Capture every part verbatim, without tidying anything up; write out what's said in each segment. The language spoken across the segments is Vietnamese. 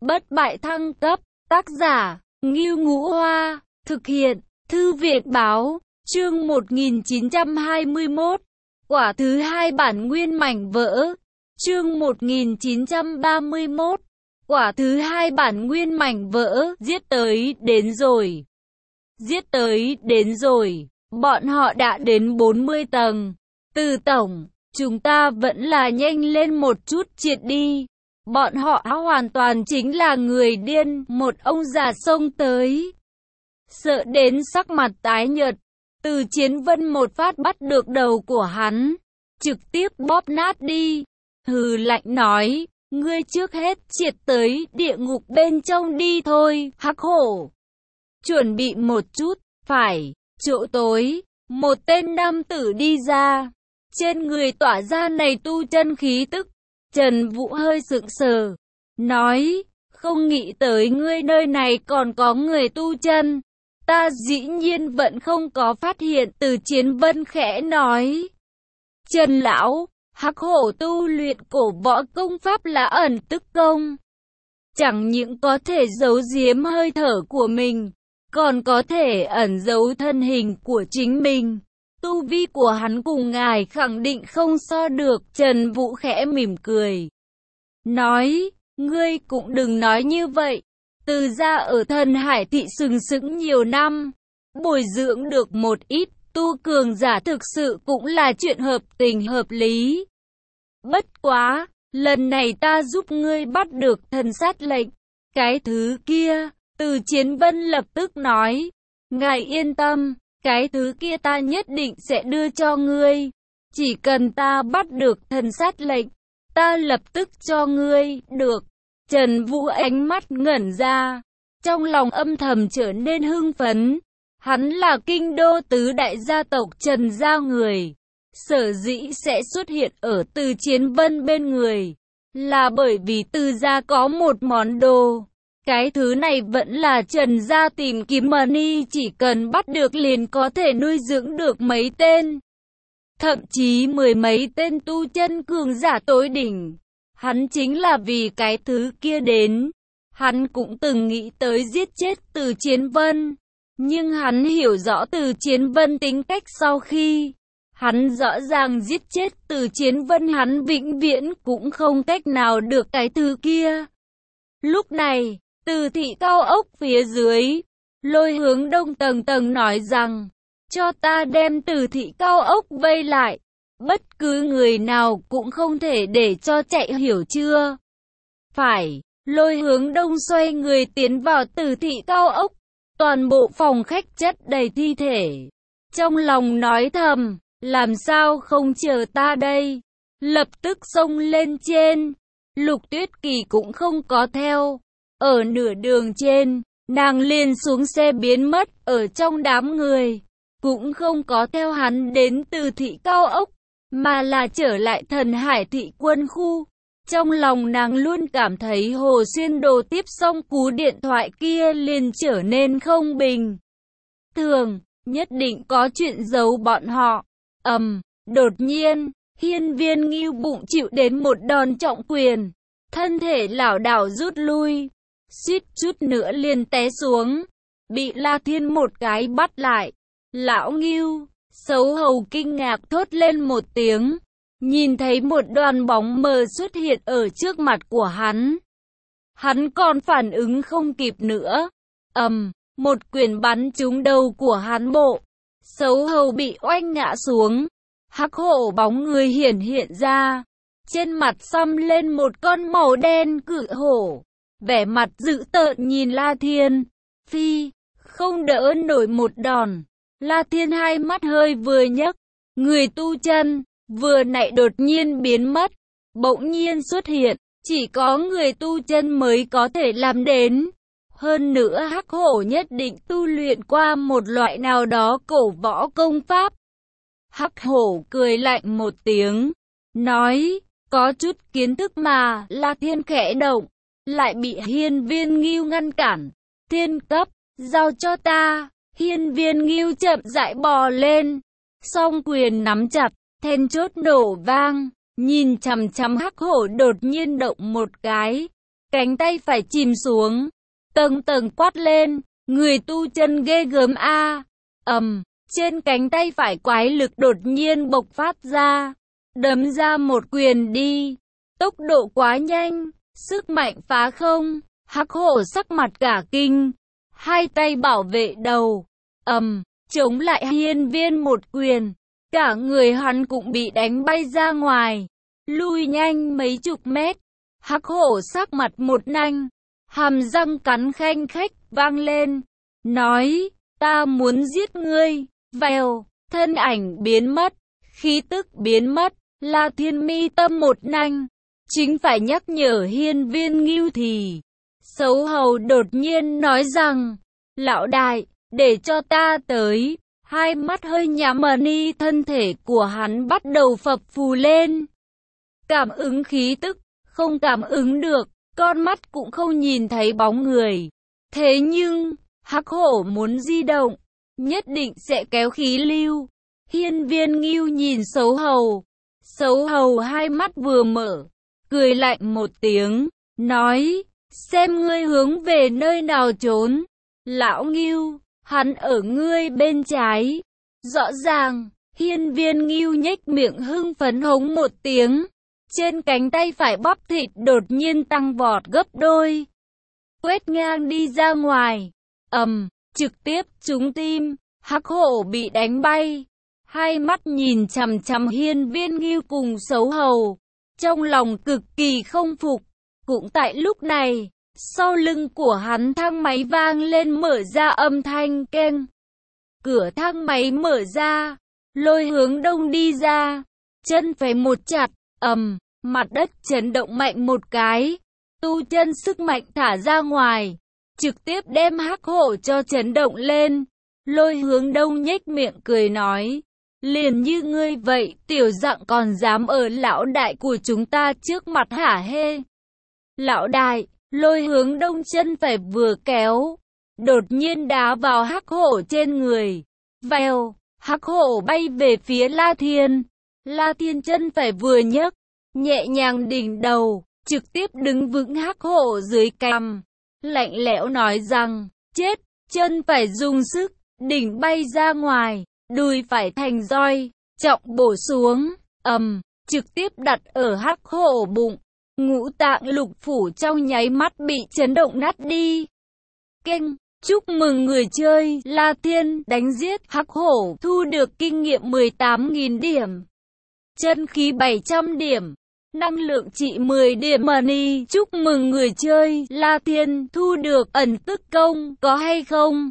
Bất bại thăng cấp, tác giả, Ngưu Ngũ Hoa, thực hiện, Thư viện báo, chương một nghìn chín trăm hai mươi mốt, quả thứ hai bản nguyên mảnh vỡ, chương một nghìn chín trăm ba mươi mốt, quả thứ hai bản nguyên mảnh vỡ, giết tới, đến rồi. Giết tới, đến rồi, bọn họ đã đến bốn mươi tầng. Từ tổng, chúng ta vẫn là nhanh lên một chút triệt đi. Bọn họ hoàn toàn chính là người điên, một ông già xông tới. Sợ đến sắc mặt tái nhợt, Từ Chiến Vân một phát bắt được đầu của hắn, trực tiếp bóp nát đi. Hừ lạnh nói, ngươi trước hết triệt tới địa ngục bên trong đi thôi, Hắc Hổ. Chuẩn bị một chút, phải, chỗ tối, một tên nam tử đi ra. Trên người tỏa ra này tu chân khí tức. Trần Vũ hơi sững sờ, nói, không nghĩ tới ngươi nơi này còn có người tu chân. Ta dĩ nhiên vẫn không có phát hiện. Từ Chiến Vân khẽ nói. Trần lão, Hắc Hổ tu luyện cổ võ công pháp là ẩn tức công. Chẳng những có thể giấu giếm hơi thở của mình, còn có thể ẩn giấu thân hình của chính mình. Tu vi của hắn cùng ngài khẳng định không so được. Trần Vũ khẽ mỉm cười, nói, ngươi cũng đừng nói như vậy. Từ gia ở Thần Hải thị sừng sững nhiều năm, bồi dưỡng được một ít tu cường giả thực sự cũng là chuyện hợp tình hợp lý. Bất quá, lần này ta giúp ngươi bắt được thần sát lệnh. Cái thứ kia, Từ Chiến Vân lập tức nói, ngài yên tâm, cái thứ kia ta nhất định sẽ đưa cho ngươi. Chỉ cần ta bắt được thần sát lệnh, ta lập tức cho ngươi, được. Trần Vũ ánh mắt ngẩn ra, trong lòng âm thầm trở nên hưng phấn. Hắn là kinh đô tứ đại gia tộc Trần gia người. Sở dĩ sẽ xuất hiện ở Từ Chiến Vân bên người, là bởi vì Từ gia có một món đồ. Cái thứ này vẫn là Trần gia tìm kiếm money, chỉ cần bắt được liền có thể nuôi dưỡng được mấy tên, thậm chí mười mấy tên tu chân cường giả tối đỉnh. Hắn chính là vì cái thứ kia đến. Hắn cũng từng nghĩ tới giết chết Từ Chiến Vân, nhưng hắn hiểu rõ Từ Chiến Vân tính cách sau khi hắn rõ ràng giết chết Từ Chiến Vân, hắn vĩnh viễn cũng không cách nào được cái thứ kia. Lúc này, Từ thị cao ốc phía dưới, Lôi Hướng Đông tầng tầng nói rằng, cho ta đem Từ thị cao ốc vây lại. Bất cứ người nào cũng không thể để cho chạy, hiểu chưa? Phải, Lôi Hướng Đông xoay người tiến vào Từ thị cao ốc. Toàn bộ phòng khách chất đầy thi thể. Trong lòng nói thầm, làm sao không chờ ta đây? Lập tức xông lên trên. Lục Tuyết Kỳ cũng không có theo. Ở nửa đường trên, nàng liền xuống xe biến mất ở trong đám người. Cũng không có theo hắn đến Từ thị cao ốc, mà là trở lại Thần Hải thị quân khu. Trong lòng nàng luôn cảm thấy Hồ Xuyên Đồ tiếp xong cú điện thoại kia liền trở nên không bình thường, nhất định có chuyện giấu bọn họ. Ầm, um, đột nhiên, Hiên Viên Ngưu bụng chịu đến một đòn trọng quyền, thân thể lảo đảo rút lui, suýt chút nữa liền té xuống, bị La Thiên một cái bắt lại. Lão Ngưu, xấu hầu kinh ngạc thốt lên một tiếng, nhìn thấy một đoàn bóng mờ xuất hiện ở trước mặt của hắn. Hắn còn phản ứng không kịp nữa. Ầm, um, một quyền bắn trúng đầu của hắn, bộ xấu hầu bị oanh ngã xuống. Hắc Hổ bóng người hiển hiện ra, trên mặt xăm lên một con màu đen cự hổ, vẻ mặt dữ tợn nhìn La Thiên. Phi, không đỡ nổi một đòn. La Thiên hai mắt hơi vừa nhấc, người tu chân vừa nãy đột nhiên biến mất, bỗng nhiên xuất hiện, chỉ có người tu chân mới có thể làm đến. Hơn nữa Hắc Hổ nhất định tu luyện qua một loại nào đó cổ võ công pháp. Hắc Hổ cười lạnh một tiếng, nói, có chút kiến thức mà. La Thiên khẽ động, lại bị Hiên Viên Ngưu ngăn cản. Thiên cấp, giao cho ta. Hiên Viên Ngưu chậm rãi bò lên, song quyền nắm chặt, then chốt nổ vang, nhìn chằm chằm Hắc Hổ đột nhiên động một cái. cánh tay phải chìm xuống, tầng tầng quát lên, người tu chân ghê gớm a. Ầm, trên cánh tay phải quái lực đột nhiên bộc phát ra, đấm ra một quyền đi, tốc độ quá nhanh, sức mạnh phá không, Hắc Hổ sắc mặt cả kinh, hai tay bảo vệ đầu, ầm, chống lại Hiên Viên một quyền, cả người hắn cũng bị đánh bay ra ngoài, lui nhanh mấy chục mét. Hắc Hổ sắc mặt một nanh, hàm răng cắn khanh khách vang lên, nói, ta muốn giết ngươi. Vèo, thân ảnh biến mất, khí tức biến mất, La Thiên mi tâm một nanh, chính phải nhắc nhở Hiên Viên Ngưu thì Sấu Hầu đột nhiên nói rằng, lão đại, để cho ta tới. Hai mắt hơi nhắm ni, thân thể của hắn bắt đầu phập phù lên, cảm ứng khí tức, không cảm ứng được, con mắt cũng không nhìn thấy bóng người. Thế nhưng, Hắc Hổ muốn di động, nhất định sẽ kéo khí lưu. Hiên Viên Ngưu nhìn Sấu Hầu, Sấu Hầu hai mắt vừa mở, cười lạnh một tiếng, nói, xem ngươi hướng về nơi nào trốn. Lão Ngưu, hắn ở ngươi bên trái. Rõ ràng, Hiên Viên Ngưu nhếch miệng hưng phấn hống một tiếng, trên cánh tay phải bắp thịt đột nhiên tăng vọt gấp đôi, quét ngang đi ra ngoài, ầm, trực tiếp trúng tim. Hắc Hổ bị đánh bay, hai mắt nhìn chằm chằm Hiên Viên Ngưu cùng Sấu Hầu, trong lòng cực kỳ không phục. Cũng tại lúc này, sau lưng của hắn thang máy vang lên mở ra âm thanh keng. Cửa thang máy mở ra, Lôi Hướng Đông đi ra, chân phải một chặt, ầm, mặt đất chấn động mạnh một cái, tu chân sức mạnh thả ra ngoài, trực tiếp đem Hắc Hổ cho chấn động lên. Lôi Hướng Đông nhếch miệng cười nói, liền như ngươi vậy, tiểu dạng còn dám ở lão đại của chúng ta trước mặt hả hê? Lão đại, Lôi Hướng Đông chân phải vừa kéo, đột nhiên đá vào Hắc Hổ trên người. Vèo, Hắc Hổ bay về phía La Thiên. La Thiên chân phải vừa nhấc, nhẹ nhàng đỉnh đầu, trực tiếp đứng vững Hắc Hổ dưới cằm, lạnh lẽo nói rằng, chết, chân phải dùng sức, đỉnh bay ra ngoài, đùi phải thành roi, trọng bổ xuống, ầm, trực tiếp đặt ở Hắc Hổ bụng. Ngũ tạng lục phủ trong nháy mắt bị chấn động nát đi. Keng, chúc mừng người chơi La Thiên đánh giết Hắc Hổ, thu được kinh nghiệm mười tám nghìn điểm, chân khí bảy trăm điểm, năng lượng trị mười điểm money. Chúc mừng người chơi La Thiên thu được ẩn tức công, có hay không?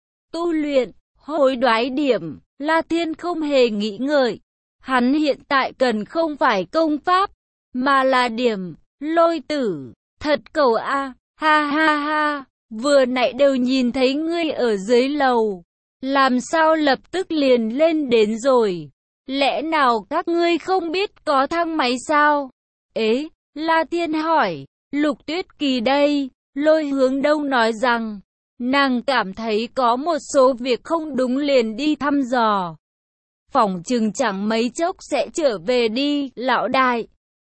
Tu luyện, hối đoái điểm. La Thiên không hề nghĩ ngợi, hắn hiện tại cần không phải công pháp, mà là điểm. Lôi tử, thật cầu a, ha ha ha, vừa nãy đều nhìn thấy ngươi ở dưới lầu, làm sao lập tức liền lên đến rồi? Lẽ nào các ngươi không biết có thang máy sao? Ế, La Thiên hỏi. Lục Tuyết Kỳ đây. Lôi Hướng Đông nói rằng, nàng cảm thấy có một số việc không đúng liền đi thăm dò, phỏng chừng chẳng mấy chốc sẽ trở về đi. Lão đại,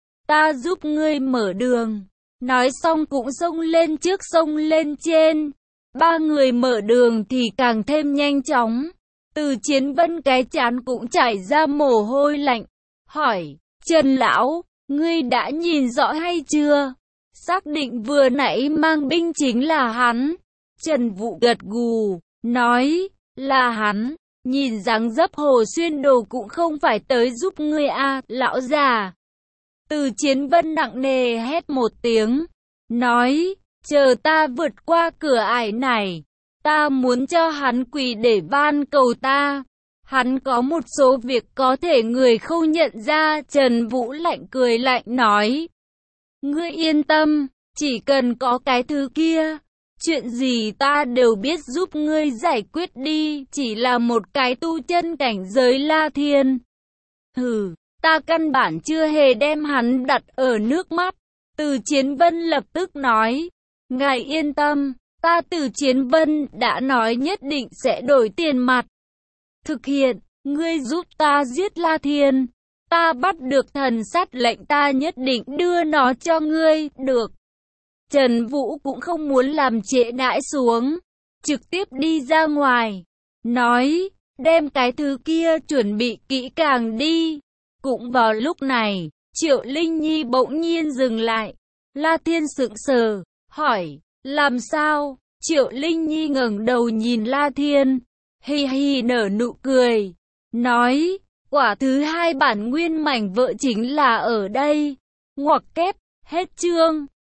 ta giúp ngươi mở đường. Nói xong cũng xông lên trước xông lên trên. Ba người mở đường thì càng thêm nhanh chóng. Từ Chiến Vân cái trán cũng chảy ra mồ hôi lạnh, hỏi, Trần lão, ngươi đã nhìn rõ hay chưa? Xác định vừa nãy mang binh chính là hắn. Trần Vũ gật gù, nói, là hắn. Nhìn dáng dấp Hồ Xuyên Đồ cũng không phải tới giúp ngươi a, lão già. Từ Chiến Vân nặng nề hét một tiếng, nói, chờ ta vượt qua cửa ải này, ta muốn cho hắn quỳ để van cầu ta. Hắn có một số việc có thể người không nhận ra. Trần Vũ lạnh cười lạnh nói, ngươi yên tâm, chỉ cần có cái thứ kia, chuyện gì ta đều biết giúp ngươi giải quyết đi. Chỉ là một cái tu chân cảnh giới La Thiên. Hừ, ta căn bản chưa hề đem hắn đặt ở nước mắt. Từ Chiến Vân lập tức nói, ngài yên tâm, ta Từ Chiến Vân đã nói nhất định sẽ đổi tiền mặt. Thực hiện, ngươi giúp ta giết La Thiên, ta bắt được thần sát lệnh ta nhất định đưa nó cho ngươi, được. Trần Vũ cũng không muốn làm trễ nải xuống, trực tiếp đi ra ngoài, nói, đem cái thứ kia chuẩn bị kỹ càng đi. Cũng vào lúc này, Triệu Linh Nhi bỗng nhiên dừng lại. La Thiên sững sờ, hỏi, làm sao? Triệu Linh Nhi ngẩng đầu nhìn La Thiên, hì hì nở nụ cười, nói, quả thứ hai bản nguyên mảnh vỡ chính là ở đây. Ngoặc kép, hết chương.